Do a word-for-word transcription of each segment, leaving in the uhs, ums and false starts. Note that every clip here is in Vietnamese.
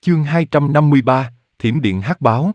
Chương hai trăm năm mươi ba, Thiểm điện hắc báo.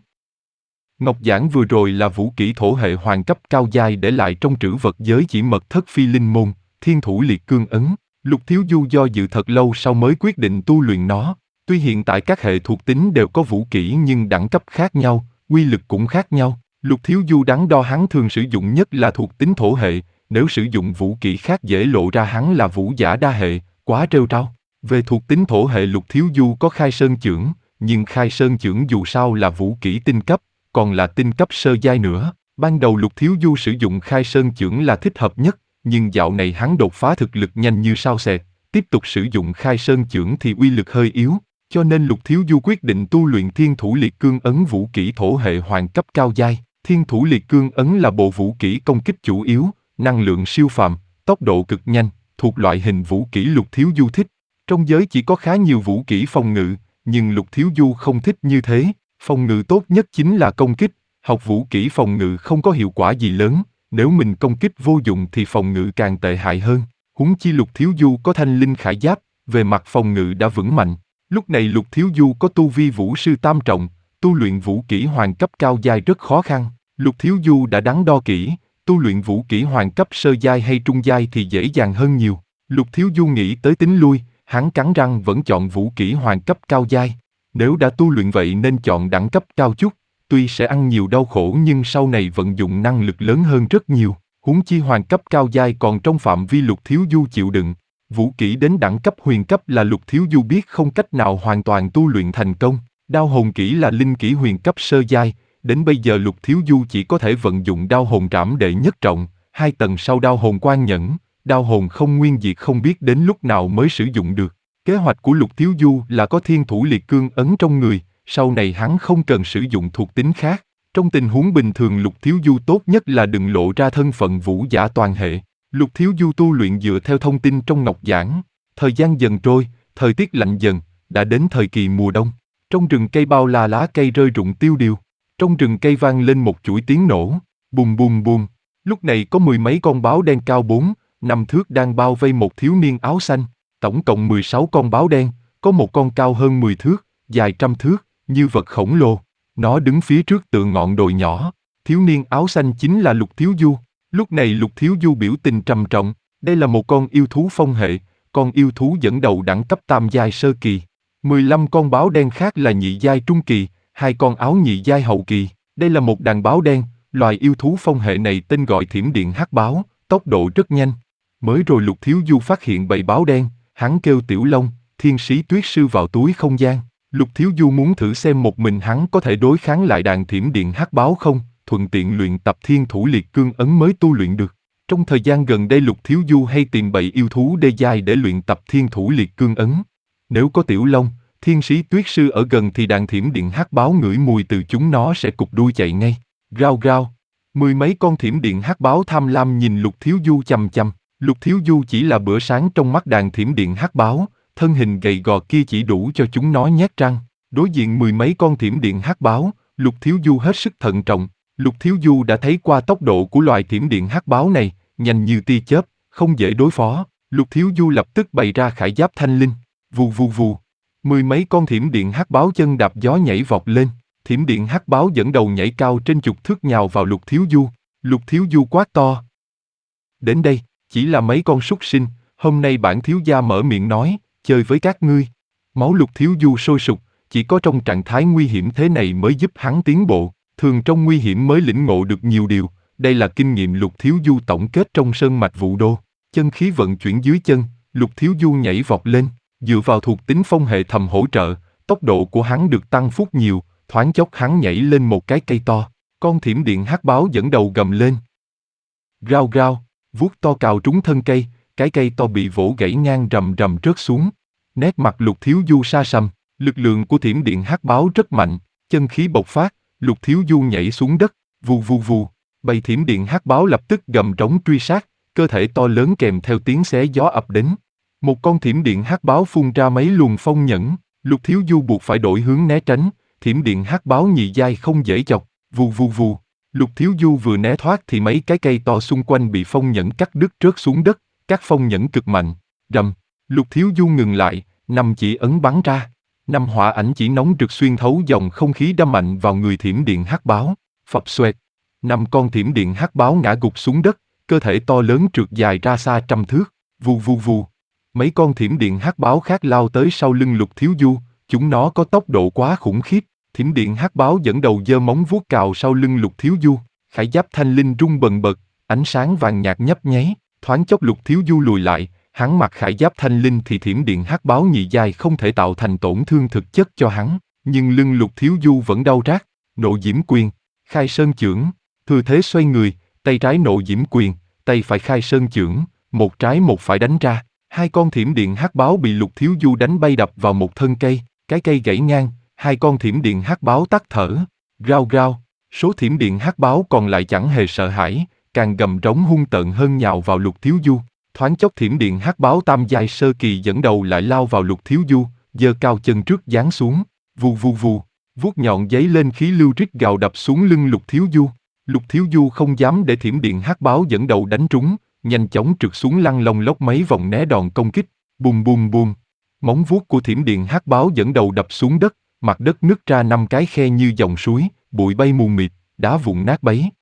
Ngọc giản vừa rồi là vũ kỹ thổ hệ hoàng cấp cao giai để lại trong trữ vật giới chỉ mật thất phi linh môn, thiên thủ liệt cương ấn. Lục Thiếu Du do dự thật lâu sau mới quyết định tu luyện nó. Tuy hiện tại các hệ thuộc tính đều có vũ kỹ nhưng đẳng cấp khác nhau, uy lực cũng khác nhau. Lục Thiếu Du đắn đo hắn thường sử dụng nhất là thuộc tính thổ hệ, nếu sử dụng vũ kỹ khác dễ lộ ra hắn là vũ giả đa hệ, quá trêu trao. Về thuộc tính thổ hệ Lục Thiếu Du có khai sơn chưởng, nhưng khai sơn chưởng dù sao là vũ kỹ tinh cấp, còn là tinh cấp sơ giai nữa. Ban đầu Lục Thiếu Du sử dụng khai sơn chưởng là thích hợp nhất, nhưng dạo này hắn đột phá thực lực nhanh như sao xẹt, tiếp tục sử dụng khai sơn chưởng thì uy lực hơi yếu, cho nên Lục Thiếu Du quyết định tu luyện thiên thủ liệt cương ấn vũ kỹ thổ hệ hoàng cấp cao giai. Thiên thủ liệt cương ấn là bộ vũ kỹ công kích chủ yếu, năng lượng siêu phàm, tốc độ cực nhanh, thuộc loại hình vũ kỹ Lục Thiếu Du thích. Trong giới chỉ có khá nhiều vũ kỹ phòng ngự, nhưng Lục Thiếu Du không thích như thế. Phòng ngự tốt nhất chính là công kích, học vũ kỹ phòng ngự không có hiệu quả gì lớn, nếu mình công kích vô dụng thì phòng ngự càng tệ hại hơn. Huống chi Lục Thiếu Du có thanh linh khải giáp, về mặt phòng ngự đã vững mạnh. Lúc này Lục Thiếu Du có tu vi vũ sư tam trọng, tu luyện vũ kỹ hoàng cấp cao giai rất khó khăn. Lục Thiếu Du đã đắn đo kỹ, tu luyện vũ kỹ hoàng cấp sơ giai hay trung giai thì dễ dàng hơn nhiều. Lục Thiếu Du nghĩ tới tính lui, hắn cắn răng vẫn chọn vũ kỹ hoàng cấp cao giai. Nếu đã tu luyện vậy nên chọn đẳng cấp cao chút, tuy sẽ ăn nhiều đau khổ nhưng sau này vận dụng năng lực lớn hơn rất nhiều. Huống chi hoàng cấp cao giai còn trong phạm vi Lục Thiếu Du chịu đựng. Vũ kỹ đến đẳng cấp huyền cấp là Lục Thiếu Du biết không cách nào hoàn toàn tu luyện thành công. Đao hồn kỹ là linh kỹ huyền cấp sơ giai, đến bây giờ Lục Thiếu Du chỉ có thể vận dụng đao hồn trảm đệ nhất trọng, hai tầng sau đao hồn quan nhẫn, đao hồn không nguyên diệt không biết đến lúc nào mới sử dụng được. Kế hoạch của Lục Thiếu Du là có thiên thủ liệt cương ấn trong người, sau này hắn không cần sử dụng thuộc tính khác. Trong tình huống bình thường Lục Thiếu Du tốt nhất là đừng lộ ra thân phận vũ giả toàn hệ. Lục Thiếu Du tu luyện dựa theo thông tin trong ngọc giản. Thời gian dần trôi, thời tiết lạnh dần, đã đến thời kỳ mùa đông. Trong rừng cây bao la lá cây rơi rụng tiêu điều. Trong rừng cây vang lên một chuỗi tiếng nổ, bùm bùm bùm. Lúc này có mười mấy con báo đen cao bốn, năm thước đang bao vây một thiếu niên áo xanh. Tổng cộng mười sáu con báo đen, có một con cao hơn mười thước, dài trăm thước, như vật khổng lồ. Nó đứng phía trước tựa ngọn đồi nhỏ. Thiếu niên áo xanh chính là Lục Thiếu Du. Lúc này Lục Thiếu Du biểu tình trầm trọng. Đây là một con yêu thú phong hệ, con yêu thú dẫn đầu đẳng cấp tam giai sơ kỳ. mười lăm con báo đen khác là nhị giai trung kỳ, hai con áo nhị giai hậu kỳ. Đây là một đàn báo đen, loài yêu thú phong hệ này tên gọi thiểm điện hắc báo, tốc độ rất nhanh. Mới rồi Lục Thiếu Du phát hiện bầy báo đen, hắn kêu Tiểu Long, thiên sĩ tuyết sư vào túi không gian. Lục Thiếu Du muốn thử xem một mình hắn có thể đối kháng lại đàn thiểm điện hắc báo không, thuận tiện luyện tập thiên thủ liệt cương ấn mới tu luyện được. Trong thời gian gần đây Lục Thiếu Du hay tìm bầy yêu thú đê giai để luyện tập thiên thủ liệt cương ấn. Nếu có Tiểu Long, thiên sĩ tuyết sư ở gần thì đàn thiểm điện hắc báo ngửi mùi từ chúng nó sẽ cụp đuôi chạy ngay. Rao rao. Mười mấy con thiểm điện hắc báo tham lam nhìn Lục Thiếu Du chằm chằm. Lục Thiếu Du chỉ là bữa sáng trong mắt đàn thiểm điện hắc báo, thân hình gầy gò kia chỉ đủ cho chúng nó nhét răng. Đối diện mười mấy con thiểm điện hắc báo, Lục Thiếu Du hết sức thận trọng. Lục Thiếu Du đã thấy qua tốc độ của loài thiểm điện hắc báo này, nhanh như tia chớp, không dễ đối phó. Lục Thiếu Du lập tức bày ra khải giáp thanh linh, vù vù vù. Mười mấy con thiểm điện hắc báo chân đạp gió nhảy vọt lên. Thiểm điện hắc báo dẫn đầu nhảy cao trên chục thước nhào vào Lục Thiếu Du. Lục Thiếu Du quát to: đến đây, chỉ là mấy con súc sinh, hôm nay bản thiếu gia mở miệng nói, chơi với các ngươi. Máu Lục Thiếu Du sôi sục, chỉ có trong trạng thái nguy hiểm thế này mới giúp hắn tiến bộ, thường trong nguy hiểm mới lĩnh ngộ được nhiều điều, đây là kinh nghiệm Lục Thiếu Du tổng kết trong sơn mạch Vũ Đô. Chân khí vận chuyển dưới chân, Lục Thiếu Du nhảy vọt lên, dựa vào thuộc tính phong hệ thầm hỗ trợ, tốc độ của hắn được tăng phút nhiều, thoáng chốc hắn nhảy lên một cái cây to, con thiểm điện hắc báo dẫn đầu gầm lên. Rao rao, vuốt to cào trúng thân cây, cái cây to bị vỗ gãy ngang rầm rầm rớt xuống. Nét mặt Lục Thiếu Du sa sầm, lực lượng của thiểm điện hắc báo rất mạnh, chân khí bộc phát, Lục Thiếu Du nhảy xuống đất, vù vù vù, bầy thiểm điện hắc báo lập tức gầm rống truy sát, cơ thể to lớn kèm theo tiếng xé gió ập đến. Một con thiểm điện hắc báo phun ra mấy luồng phong nhẫn, Lục Thiếu Du buộc phải đổi hướng né tránh, thiểm điện hắc báo nhị giai không dễ chọc, vù vù vù. Lục Thiếu Du vừa né thoát thì mấy cái cây to xung quanh bị phong nhẫn cắt đứt rớt xuống đất, các phong nhẫn cực mạnh, rầm. Lục Thiếu Du ngừng lại, năm chỉ ấn bắn ra. Năm hỏa ảnh chỉ nóng rực xuyên thấu dòng không khí đâm mạnh vào người thiểm điện hắc báo. Phập xoẹt. Năm con thiểm điện hắc báo ngã gục xuống đất, cơ thể to lớn trượt dài ra xa trăm thước. Vù vù vù. Mấy con thiểm điện hắc báo khác lao tới sau lưng Lục Thiếu Du, chúng nó có tốc độ quá khủng khiếp. Thiểm điện hắc báo dẫn đầu giơ móng vuốt cào sau lưng Lục Thiếu Du, khải giáp thanh linh rung bần bật, ánh sáng vàng nhạt nhấp nháy, thoáng chốc Lục Thiếu Du lùi lại, hắn mặc khải giáp thanh linh thì thiểm điện hắc báo nhị giai không thể tạo thành tổn thương thực chất cho hắn, nhưng lưng Lục Thiếu Du vẫn đau rát. Nộ diễm quyền, khai sơn chưởng, thừa thế xoay người, tay trái nộ diễm quyền, tay phải khai sơn chưởng, một trái một phải đánh ra. Hai con thiểm điện hắc báo bị Lục Thiếu Du đánh bay đập vào một thân cây, cái cây gãy ngang, hai con thiểm điện hắc báo tắt thở. Rao rao, số thiểm điện hắc báo còn lại chẳng hề sợ hãi, càng gầm rống hung tợn hơn nhào vào Lục Thiếu Du. Thoáng chốc thiểm điện hắc báo tam giai sơ kỳ dẫn đầu lại lao vào Lục Thiếu Du, giơ cao chân trước giáng xuống. Vù vù vù, vuốt nhọn giấy lên khí lưu rít gào đập xuống lưng Lục Thiếu Du. Lục Thiếu Du không dám để thiểm điện hắc báo dẫn đầu đánh trúng, nhanh chóng trượt xuống lăn lông lốc mấy vòng né đòn công kích. Bùm bùm bùm, móng vuốt của thiểm điện hắc báo dẫn đầu đập xuống đất, mặt đất nứt ra năm cái khe như dòng suối, bụi bay mù mịt, đá vụn nát bấy.